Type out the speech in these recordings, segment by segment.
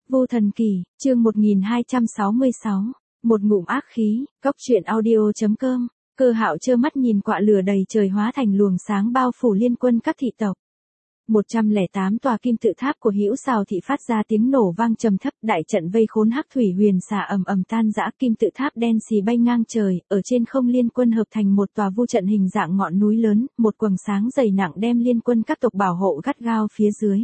Vô Thần Kỳ, chương 1266, một ngụm ác khí, Cóc truyện audio.com, Cơ Hạo trơ mắt nhìn quạ lửa đầy trời hóa thành luồng sáng bao phủ liên quân các thị tộc. 108 tòa kim tự tháp của Hữu Sào thị phát ra tiếng nổ vang trầm thấp, đại trận vây khốn Hắc Thủy Huyền Xà ầm ầm tan rã, kim tự tháp đen xì bay ngang trời, ở trên không liên quân hợp thành một tòa vu trận hình dạng ngọn núi lớn, một quầng sáng dày nặng đem liên quân các tộc bảo hộ gắt gao phía dưới.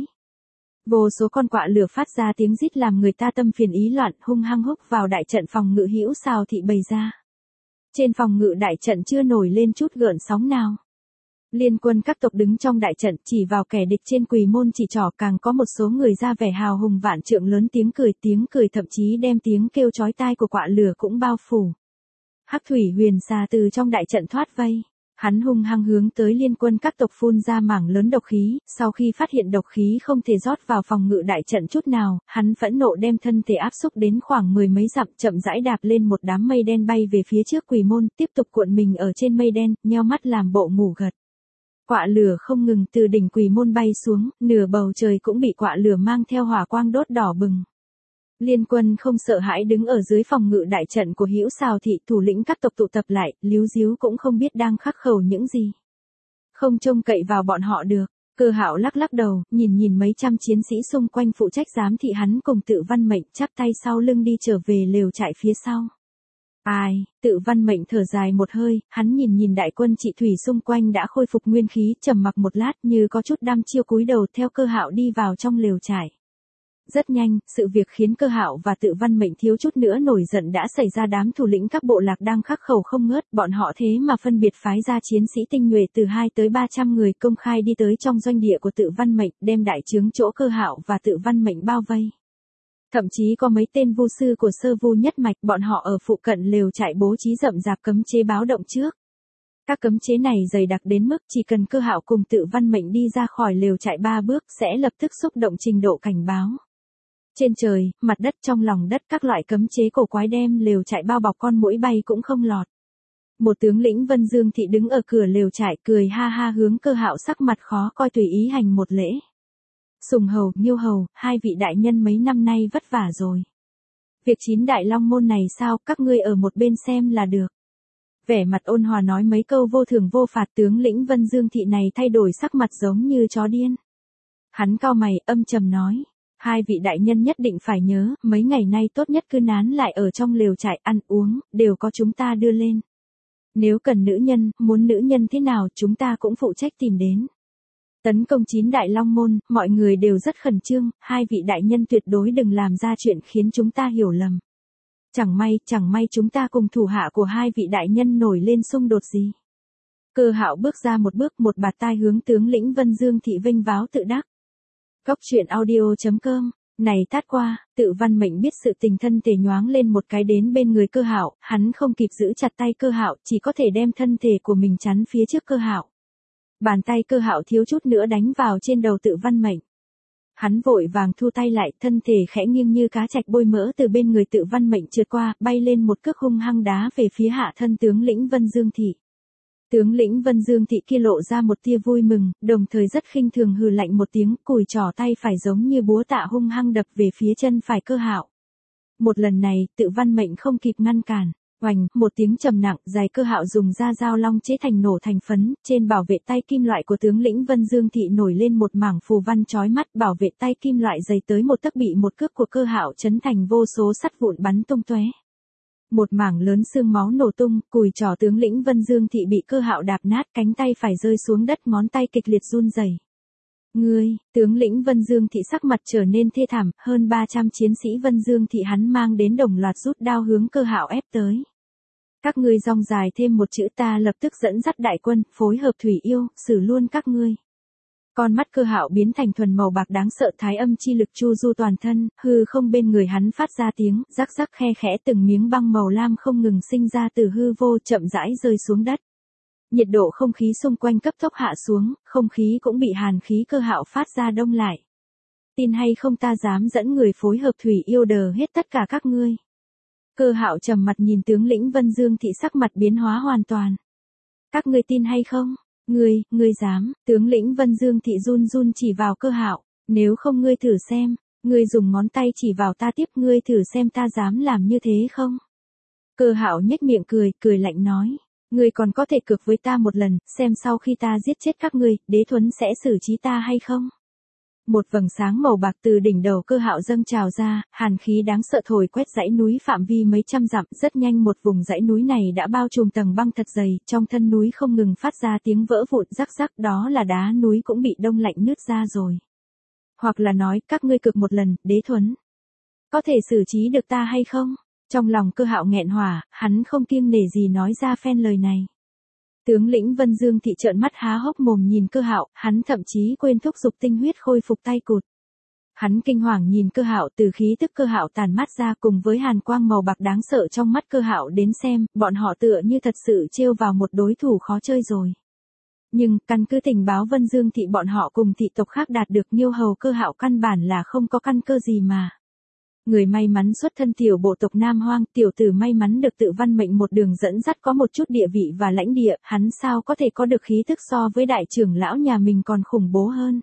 Vô số con quạ lửa phát ra tiếng rít làm người ta tâm phiền ý loạn, hung hăng húc vào đại trận phòng ngự Hữu Sào thị bày ra. Trên phòng ngự đại trận chưa nổi lên chút gợn sóng nào. Liên quân các tộc đứng trong đại trận chỉ vào kẻ địch trên quỳ môn chỉ trỏ, càng có một số người ra vẻ hào hùng vạn trượng lớn tiếng cười thậm chí đem tiếng kêu chói tai của quạ lửa cũng bao phủ. Hắc Thủy Huyền Xà từ trong đại trận thoát vây. Hắn hung hăng hướng tới liên quân các tộc phun ra mảng lớn độc khí, sau khi phát hiện độc khí không thể rót vào phòng ngự đại trận chút nào, hắn phẫn nộ đem thân thể áp xúc đến khoảng 10 mấy dặm, chậm rãi đạp lên một đám mây đen bay về phía trước quỳ môn, tiếp tục cuộn mình ở trên mây đen, nheo mắt làm bộ ngủ gật. Quạ lửa không ngừng từ đỉnh quỳ môn bay xuống, nửa bầu trời cũng bị quạ lửa mang theo hỏa quang đốt đỏ bừng. Liên quân không sợ hãi đứng ở dưới phòng ngự đại trận của Hữu Sào thị, thủ lĩnh các tộc tụ tập lại, líu díu cũng không biết đang khắc khẩu những gì. Không trông cậy vào bọn họ được. Cơ Hạo lắc lắc đầu, nhìn mấy trăm chiến sĩ xung quanh phụ trách giám thị hắn cùng Tự Văn Mệnh, chắp tay sau lưng đi trở về lều trại phía sau. Ai, Tự Văn Mệnh thở dài một hơi, hắn nhìn đại quân trị thủy xung quanh đã khôi phục nguyên khí, trầm mặc một lát như có chút đăm chiêu cúi đầu theo Cơ Hạo đi vào trong lều trại. Rất nhanh, sự việc khiến Cơ Hạo và Tự Văn Mệnh thiếu chút nữa nổi giận đã xảy ra. Đám thủ lĩnh các bộ lạc đang khắc khẩu không ngớt, bọn họ thế mà phân biệt phái ra chiến sĩ tinh nhuệ từ 2 tới 300 người công khai đi tới trong doanh địa của Tự Văn Mệnh, đem đại trướng chỗ Cơ Hạo và Tự Văn Mệnh bao vây. Thậm chí có mấy tên vu sư của Sơ Vu nhất mạch, bọn họ ở phụ cận lều trại bố trí rậm rạp cấm chế báo động trước. Các cấm chế này dày đặc đến mức chỉ cần Cơ Hạo cùng Tự Văn Mệnh đi ra khỏi lều trại 3 bước sẽ lập tức xúc động trình độ cảnh báo. Trên trời, mặt đất, trong lòng đất, các loại cấm chế cổ quái đem lều trại bao bọc, con muỗi bay cũng không lọt. Một tướng lĩnh Vân Dương thị đứng ở cửa lều trại cười ha ha hướng Cơ Hạo sắc mặt khó coi tùy ý hành một lễ. Sùng Hầu, Nhiêu Hầu, hai vị đại nhân mấy năm nay vất vả rồi. Việc 9 đại long môn này sao, các ngươi ở một bên xem là được. Vẻ mặt ôn hòa nói mấy câu vô thưởng vô phạt, tướng lĩnh Vân Dương thị này thay đổi sắc mặt giống như chó điên. Hắn cau mày âm trầm nói. Hai vị đại nhân nhất định phải nhớ, mấy ngày nay tốt nhất cứ nán lại ở trong lều trại, ăn uống, đều có chúng ta đưa lên. Nếu cần nữ nhân, muốn nữ nhân thế nào chúng ta cũng phụ trách tìm đến. Tấn công 9 đại long môn, mọi người đều rất khẩn trương, hai vị đại nhân tuyệt đối đừng làm ra chuyện khiến chúng ta hiểu lầm. Chẳng may chúng ta cùng thủ hạ của hai vị đại nhân nổi lên xung đột gì. Cơ Hạo bước ra một bước, một bạt tai hướng tướng lĩnh Vân Dương thị vênh váo tự đắc. Cóc truyện audio.com, này tát qua, Tự Văn Mệnh biết sự tình, thân thể nhoáng lên một cái đến bên người Cơ Hạo, hắn không kịp giữ chặt tay Cơ Hạo, chỉ có thể đem thân thể của mình chắn phía trước Cơ Hạo. Bàn tay Cơ Hạo thiếu chút nữa đánh vào trên đầu Tự Văn Mệnh. Hắn vội vàng thu tay lại, thân thể khẽ nghiêng như cá trạch bôi mỡ từ bên người Tự Văn Mệnh trượt qua, bay lên một cước hung hăng đá về phía hạ thân tướng lĩnh Vân Dương thị. Tướng lĩnh Vân Dương thị kia lộ ra một tia vui mừng, đồng thời rất khinh thường hừ lạnh một tiếng, cùi trỏ tay phải giống như búa tạ hung hăng đập về phía chân phải Cơ Hạo. Một lần này, Tự Văn Mệnh không kịp ngăn cản, oành, một tiếng trầm nặng, dài Cơ Hạo dùng ra dao long chế thành nổ thành phấn, trên bảo vệ tay kim loại của tướng lĩnh Vân Dương thị nổi lên một mảng phù văn chói mắt, bảo vệ tay kim loại dày tới một tấc bị một cước của Cơ Hạo chấn thành vô số sắt vụn bắn tung tóe. Một mảng lớn xương máu nổ tung, cùi trỏ tướng lĩnh Vân Dương thị bị Cơ Hạo đạp nát, cánh tay phải rơi xuống đất, ngón tay kịch liệt run rẩy. Ngươi, tướng lĩnh Vân Dương thị sắc mặt trở nên thê thảm, hơn 300 chiến sĩ Vân Dương thị hắn mang đến đồng loạt rút đao hướng Cơ Hạo ép tới. Các ngươi rong dài thêm một chữ ta lập tức dẫn dắt đại quân, phối hợp thủy yêu, xử luôn các ngươi. Con mắt Cơ Hạo biến thành thuần màu bạc đáng sợ, thái âm chi lực chu du toàn thân, hư không bên người hắn phát ra tiếng, rắc rắc khe khẽ, từng miếng băng màu lam không ngừng sinh ra từ hư vô, chậm rãi rơi xuống đất. Nhiệt độ không khí xung quanh cấp tốc hạ xuống, không khí cũng bị hàn khí Cơ Hạo phát ra đông lại. Tin hay không ta dám dẫn người phối hợp thủy yêu đờ hết tất cả các ngươi. Cơ Hạo trầm mặt nhìn tướng lĩnh Vân Dương thị, sắc mặt biến hóa hoàn toàn. Các ngươi tin hay không? Ngươi dám, tướng lĩnh Vân Dương thị run run chỉ vào Cơ Hạo, nếu không ngươi thử xem, Ngươi dùng ngón tay chỉ vào ta tiếp, ngươi thử xem ta dám làm như thế không? Cơ Hạo nhếch miệng cười, cười lạnh nói. Ngươi còn có thể cược với ta một lần, xem sau khi ta giết chết các ngươi, Đế Thuấn sẽ xử trí ta hay không? Một vầng sáng màu bạc từ đỉnh đầu Cơ Hạo dâng trào ra, hàn khí đáng sợ thổi quét dãy núi phạm vi mấy trăm dặm, rất nhanh một vùng dãy núi này đã bao trùm tầng băng thật dày, trong thân núi không ngừng phát ra tiếng vỡ vụn rắc rắc, đó là đá núi cũng bị đông lạnh nứt ra rồi. Hoặc là nói, các ngươi cược một lần, Đế Thuấn có thể xử trí được ta hay không? Trong lòng Cơ Hạo nghẹn hỏa, hắn không kiêng nể gì nói ra phen lời này. Tướng lĩnh Vân Dương Thị trợn mắt há hốc mồm nhìn Cơ Hạo, hắn thậm chí quên thúc giục tinh huyết khôi phục tay cụt. Hắn kinh hoàng nhìn Cơ Hạo, từ khí tức Cơ Hạo tàn mát ra cùng với hàn quang màu bạc đáng sợ trong mắt Cơ Hạo đến xem, bọn họ tựa như thật sự trêu vào một đối thủ khó chơi rồi. Nhưng, căn cứ tình báo Vân Dương Thị bọn họ cùng thị tộc khác đạt được Nhiêu hầu Cơ Hạo căn bản là không có căn cơ gì mà. Người may mắn xuất thân tiểu bộ tộc Nam Hoang, tiểu tử may mắn được Tự Văn Mệnh một đường dẫn dắt có một chút địa vị và lãnh địa, hắn sao có thể có được khí thức so với đại trưởng lão nhà mình còn khủng bố hơn.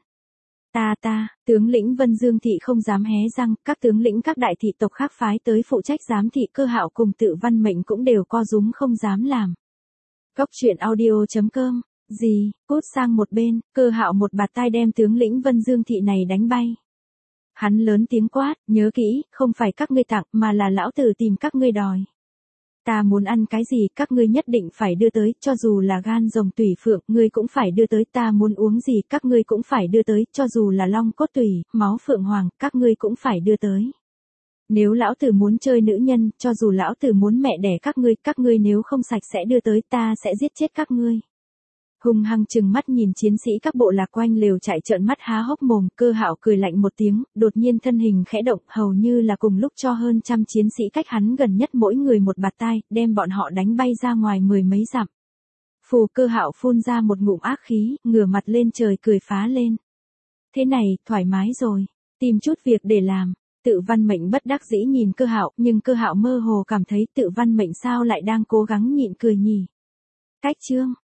Tướng lĩnh Vân Dương Thị không dám hé răng, các tướng lĩnh các đại thị tộc khác phái tới phụ trách giám thị Cơ Hạo cùng Tự Văn Mệnh cũng đều co rúm không dám làm. Góc truyện audio.com, gì, cút sang một bên, Cơ Hạo một bạt tai đem tướng lĩnh Vân Dương Thị này đánh bay. Hắn lớn tiếng quát, nhớ kỹ, không phải các ngươi tặng mà là lão tử tìm các ngươi đòi. Ta muốn ăn cái gì các ngươi nhất định phải đưa tới, cho dù là gan rồng tủy phượng, ngươi cũng phải đưa tới, ta muốn uống gì các ngươi cũng phải đưa tới, cho dù là long cốt tủy, máu phượng hoàng, các ngươi cũng phải đưa tới. Nếu lão tử muốn chơi nữ nhân, cho dù lão tử muốn mẹ đẻ các ngươi nếu không sạch sẽ đưa tới, ta sẽ giết chết các ngươi. Hung hăng trừng mắt nhìn chiến sĩ các bộ lạc quanh lều chạy trợn mắt há hốc mồm, Cơ Hạo cười lạnh một tiếng, đột nhiên thân hình khẽ động, hầu như là cùng lúc cho hơn trăm chiến sĩ cách hắn gần nhất mỗi người một bạt tai, đem bọn họ đánh bay ra ngoài mười mấy dặm. Phù, Cơ Hạo phun ra một ngụm ác khí, ngửa mặt lên trời cười phá lên. Thế này, thoải mái rồi, tìm chút việc để làm. Tự Văn Mệnh bất đắc dĩ nhìn Cơ Hạo, nhưng Cơ Hạo mơ hồ cảm thấy Tự Văn Mệnh sao lại đang cố gắng nhịn cười nhỉ. Cách chương